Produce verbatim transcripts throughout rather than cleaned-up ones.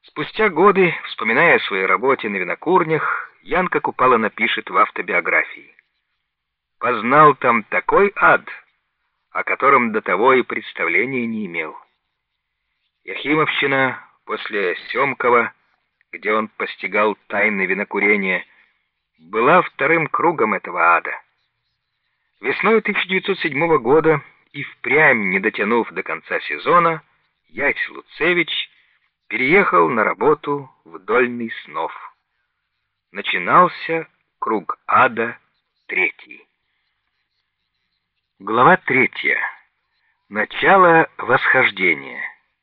Спустя годы, вспоминая о своей работе на винокурнях, Янка Купала напишет в автобиографии: «Познал там такой ад, о котором до того и представления не имел». Яхимовщина после Семкова, где он постигал тайны винокурения, была вторым кругом этого ада. Весной тысяча девятьсот седьмого года, и впрямь не дотянув до конца сезона, Ясь Луцевич переехал на работу в Дольный Снов. Начинался круг ада третий. Глава третья. Начало восхождения.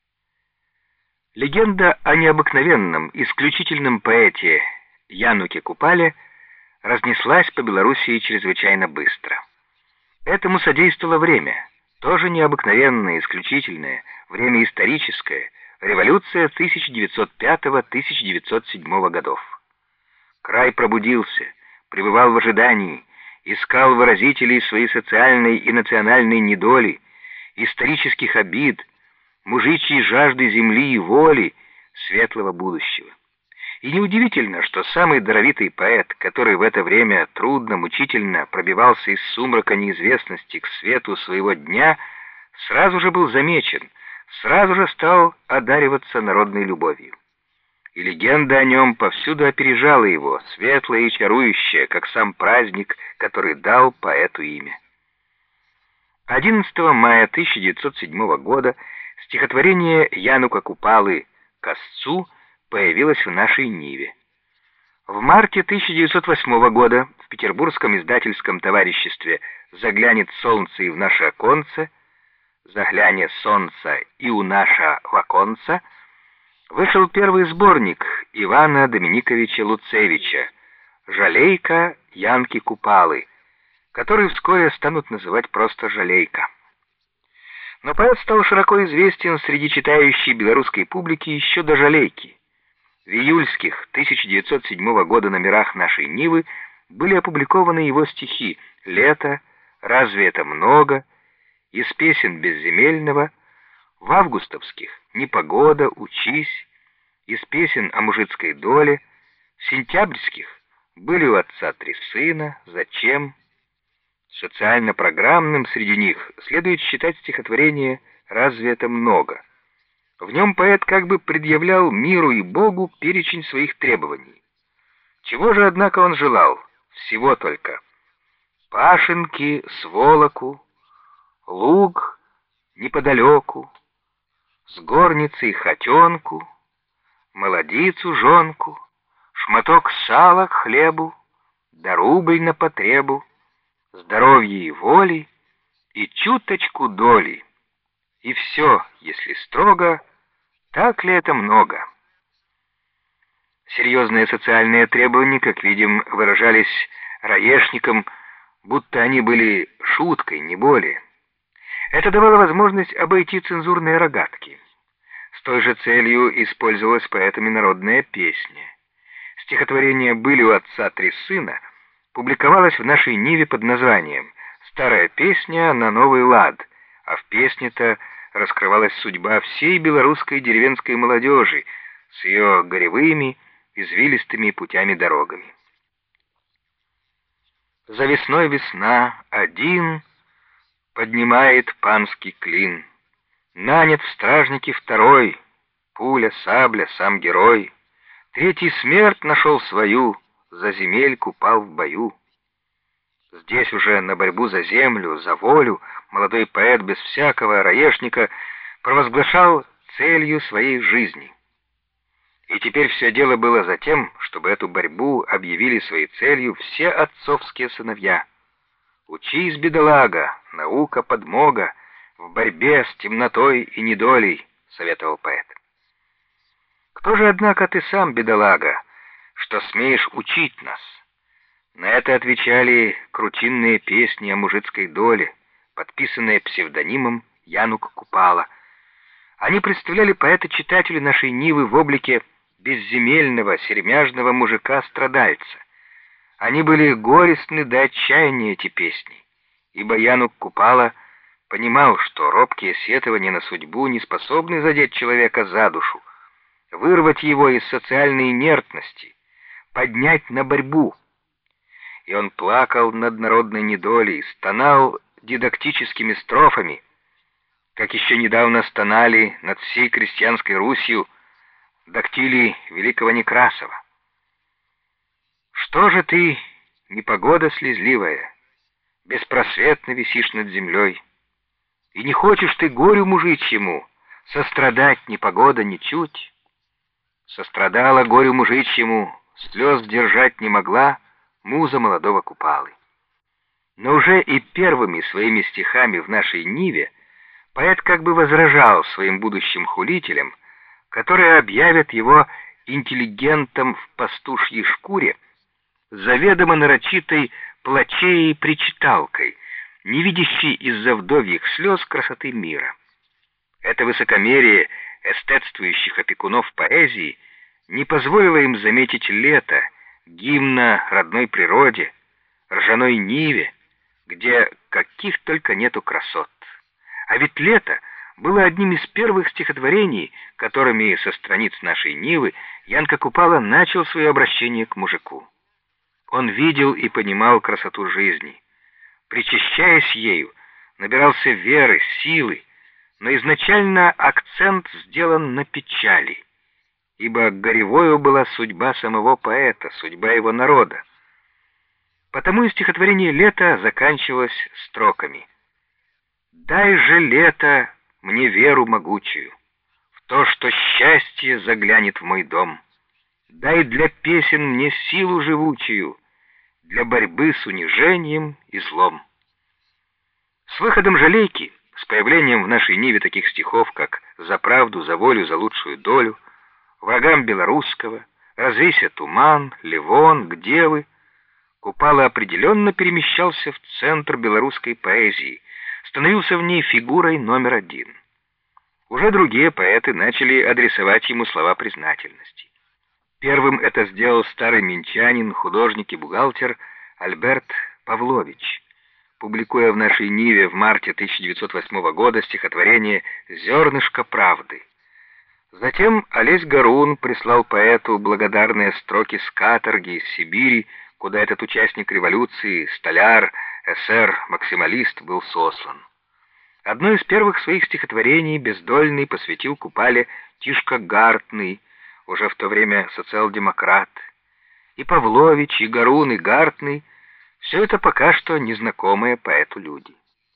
Легенда о необыкновенном, исключительном поэте Януке Купале разнеслась по Белоруссии чрезвычайно быстро. Этому содействовало время, тоже необыкновенное, исключительное, время историческое, революция тысяча девятьсот пятого — тысяча девятьсот седьмого годов. Край пробудился, пребывал в ожидании, искал выразителей своей социальной и национальной недоли, исторических обид, мужичьей жажды земли и воли, светлого будущего. И неудивительно, что самый даровитый поэт, который в это время трудно, мучительно пробивался из сумрака неизвестности к свету своего дня, сразу же был замечен, сразу же стал одариваться народной любовью. И легенда о нем повсюду опережала его, светлая и чарующая, как сам праздник, который дал поэту имя. одиннадцатого мая тысяча девятьсот седьмого года стихотворение Янука Купалы «Косцу» появилось в нашей Ниве. В марте тысяча девятьсот восьмого года в Петербургском издательском товариществе «Заглянет солнце и в наше оконце», «Заглянет солнце и у наше в оконце» вышел первый сборник Ивана Доминиковича Луцевича «Жалейка Янки Купалы», который вскоре станут называть просто «Жалейка». Но поэт стал широко известен среди читающей белорусской публики еще до «Жалейки». В июльских тысяча девятьсот седьмого года номерах нашей Нивы были опубликованы его стихи «Лето», «Разве это много», «Из песен безземельного», в августовских «Непогода», «Учись», «Из песен о мужицкой доле», в сентябрьских были у отца три сына, «Зачем?». Социально-программным среди них следует считать стихотворение «Разве это много?». В нем поэт как бы предъявлял миру и Богу перечень своих требований. Чего же, однако, он желал? Всего только: пашенки с волоку, луг неподалеку, с горницей хотенку, молодицу жонку, шматок сала к хлебу, да рубль на потребу, здоровья и воли, и чуточку доли. И все, если строго, так ли это много? Серьезные социальные требования, как видим, выражались Раешником, будто они были шуткой, не более. Это давало возможность обойти цензурные рогатки. С той же целью использовалась поэтами народная песня. Стихотворение «Были у отца три сына» публиковалось в нашей Ниве под названием «Старая песня на новый лад», а в песне-то раскрывалась судьба всей белорусской деревенской молодежи с ее горевыми, извилистыми путями-дорогами. За весной весна один поднимает панский клин, нанят в стражники второй, пуля, сабля, сам герой, третий смерть нашел свою, за земельку пал в бою. Здесь уже на борьбу за землю, за волю молодой поэт без всякого раешника провозглашал целью своей жизни. И теперь все дело было за тем, чтобы эту борьбу объявили своей целью все отцовские сыновья. «Учись, бедолага, наука подмога, в борьбе с темнотой и недолей», — советовал поэт. «Кто же, однако, ты сам, бедолага, что смеешь учить нас?» На это отвечали крутинные песни о мужицкой доле, подписанные псевдонимом Янук Купала. Они представляли поэта-читателю нашей Нивы в облике безземельного, сермяжного мужика-страдальца. Они были горестны до отчаяния, эти песни, ибо Янук Купала понимал, что робкие сетования на судьбу не способны задеть человека за душу, вырвать его из социальной инертности, поднять на борьбу. И он плакал над народной недолей, стонал дидактическими строфами, как еще недавно стонали над всей крестьянской Русью дактили великого Некрасова. Что же ты, непогода слезливая, беспросветно висишь над землей, и не хочешь ты горю мужичьему сострадать непогода ничуть? Сострадала горю мужичьему, слез держать не могла муза молодого Купалы. Но уже и первыми своими стихами в нашей Ниве поэт как бы возражал своим будущим хулителям, которые объявят его интеллигентом в пастушьей шкуре, заведомо нарочитой плачеей-причиталкой, не видящей из-за вдовьих слез красоты мира. Это высокомерие эстетствующих опекунов поэзии не позволило им заметить лето, гимна родной природе, ржаной Ниве, где каких только нету красот. А ведь лето было одним из первых стихотворений, которыми со страниц нашей Нивы Янка Купала начал свое обращение к мужику. Он видел и понимал красоту жизни. Причащаясь ею, набирался веры, силы, но изначально акцент сделан на печали, ибо горевою была судьба самого поэта, судьба его народа. Потому и стихотворение «Лето» заканчивалось строками: «Дай же, лето, мне веру могучую в то, что счастье заглянет в мой дом. Дай для песен мне силу живучую для борьбы с унижением и злом». С выходом «Жалейки», с появлением в нашей Ниве таких стихов, как «За правду, за волю, за лучшую долю», «Врагам белорусского», «Развейся туман», «Ливон», «Где вы?», Купала определенно перемещался в центр белорусской поэзии, становился в ней фигурой номер один. Уже другие поэты начали адресовать ему слова признательности. Первым это сделал старый минчанин, художник и бухгалтер Альберт Павлович, публикуя в нашей Ниве в марте тысяча девятьсот восьмого года стихотворение «Зернышко правды». Затем Олесь Гарун прислал поэту благодарные строки с каторги из Сибири, куда этот участник революции, столяр, эсер, максималист был сослан. Одно из первых своих стихотворений Бездольный посвятил Купале Тишка Гартный, уже в то время социал-демократ. И Павлович, и Гарун, и Гартный — все это пока что незнакомые поэту люди.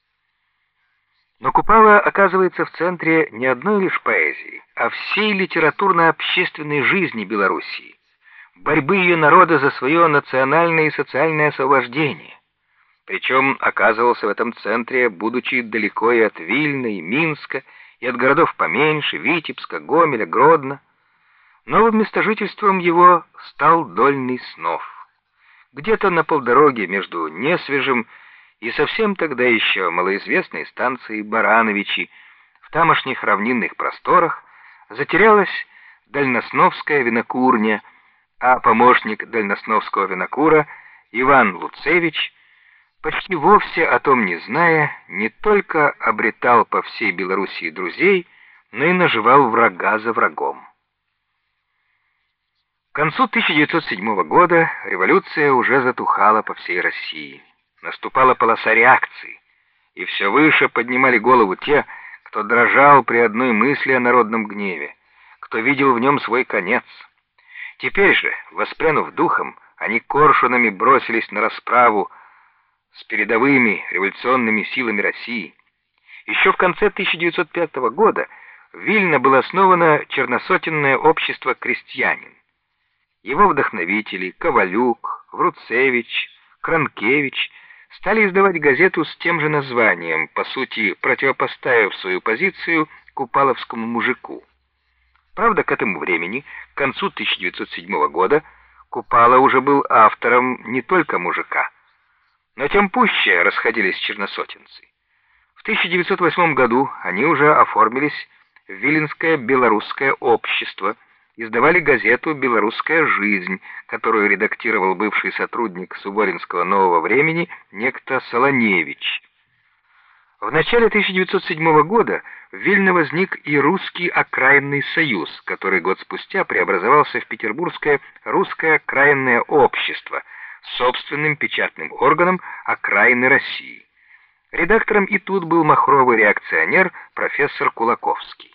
Но Купала оказывается в центре не одной лишь поэзии, а всей литературно-общественной жизни Белоруссии, борьбы ее народа за свое национальное и социальное освобождение. Причем оказывался в этом центре, будучи далеко и от Вильна, и Минска, и от городов поменьше, Витебска, Гомеля, Гродно. Новым местожительством его стал Дольный Снов. Где-то на полдороге между Несвежим и совсем тогда еще малоизвестной станцией Барановичи в тамошних равнинных просторах затерялась дальносновская винокурня, а помощник дальносновского винокура Иван Луцевич, почти вовсе о том не зная, не только обретал по всей Белоруссии друзей, но и наживал врага за врагом. К концу тысяча девятьсот седьмого года революция уже затухала по всей России. Наступала полоса реакции, и все выше поднимали голову те, кто дрожал при одной мысли о народном гневе, кто видел в нем свой конец. Теперь же, воспрянув духом, они коршунами бросились на расправу с передовыми революционными силами России. Еще в конце тысяча девятьсот пятого года в Вильно было основано черносотенное общество «Крестьянин». Его вдохновители Ковалюк, Вруцевич, Кранкевич стали издавать газету с тем же названием, по сути противопоставив свою позицию купаловскому мужику. Правда, к этому времени, к концу тысяча девятьсот седьмого года, Купала уже был автором не только мужика, но тем пуще расходились черносотенцы. В тысяча девятьсот восьмом году они уже оформились в Виленское белорусское общество, издавали газету «Белорусская жизнь», которую редактировал бывший сотрудник Суворинского «Нового времени» некто Солоневич. В начале тысяча девятьсот седьмого года в Вильно возник и Русский окраинный союз, который год спустя преобразовался в Петербургское Русское окраинное общество с собственным печатным органом окраины России. Редактором и тут был махровый реакционер профессор Кулаковский.